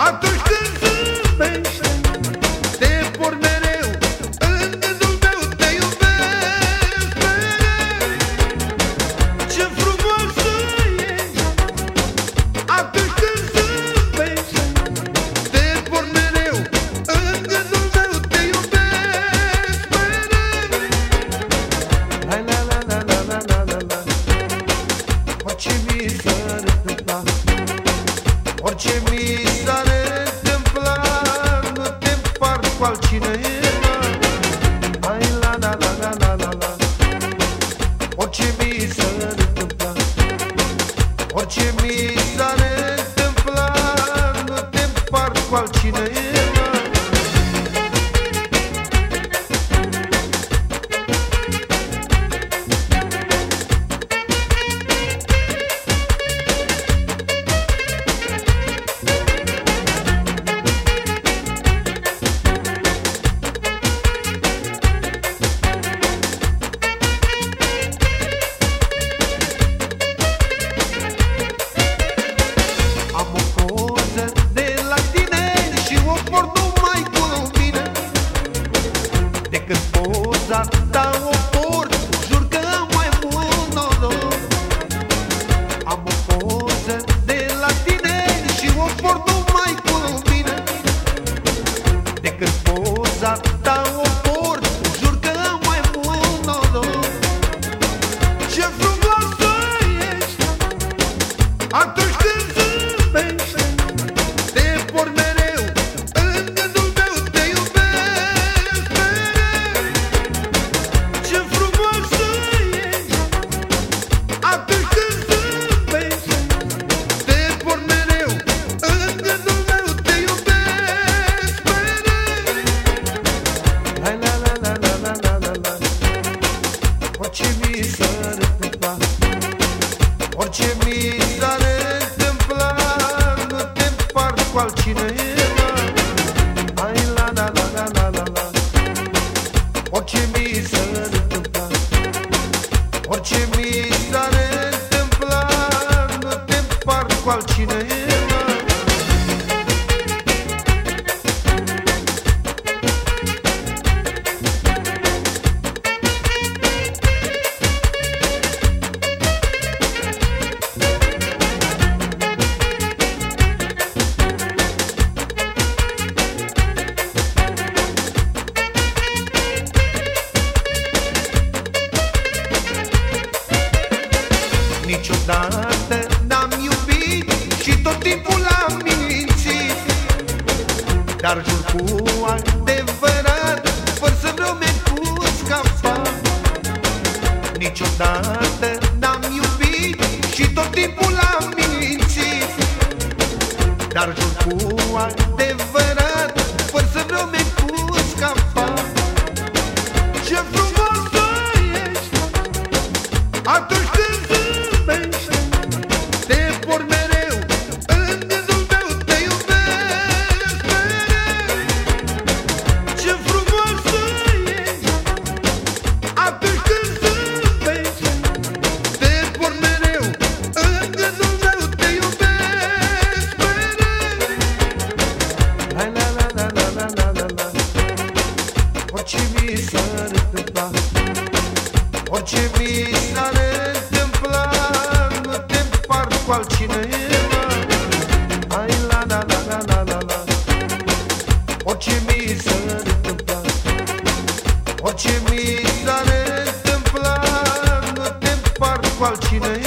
Atunci când zâmbești, te port mereu în gândul meu, te iubesc mereu. Ce frumoasă ești atunci când zâmbești, te port mereu în gândul meu, te iubesc mereu. La la la la la la la la la. Orice mi s-ar întâmpla, orice mi s-ar întâmpla, nu te împart cu altcineva. Hai la la la la la la la. Orice mi s-ar întâmpla, orice mi s-ar întâmpla, nu te împart cu altcineva. Decât poza ta o port, jur că am mai mult noroc. Am o poză de la tine și o port numai cu mine. Decât poza ta o port, jur că am mai mult noroc. Ce frumoasă ești atunci când zâmbești, te port mereu în gândul meu, te iubesc mereu. Ce frumoasă ești atunci când zâmbești, te port mereu în gândul meu, te iubesc mereu. Hai la la la la la la la la. Orice mi s-ar întâmpla, orice mi s-ar întâmpla, nu te împart cu altcineva. Hai la la la la la la la. Orice mi s-ar întâmpla, orice mi s-ar întâmpla, nu te împart cu altcineva. Niciodată n-am iubit și tot timpul am mințit, dar jur cu adevărat, fără să vreau mi-ai pus capăt. Niciodată n-am iubit și tot timpul am mințit, dar jur cu adevărat, fără să vreau mi-ai pus capăt. Ce frumoasă ești atunci când zâmbești, te port mereu în gândul meu, te iubesc mereu. Ce frumoasă ești atunci când zâmbești, te port mereu în gândul meu, te iubesc mereu. Hai la la la la la la la la. Orice mi s-ar întâmpla, orice mi s-ar întâmpla, nu te împart cu altcineva. Hai la la la la la la la. Orice mi s-ar întâmpla, orice mi s-ar întâmpla, nu te împart cu altcineva.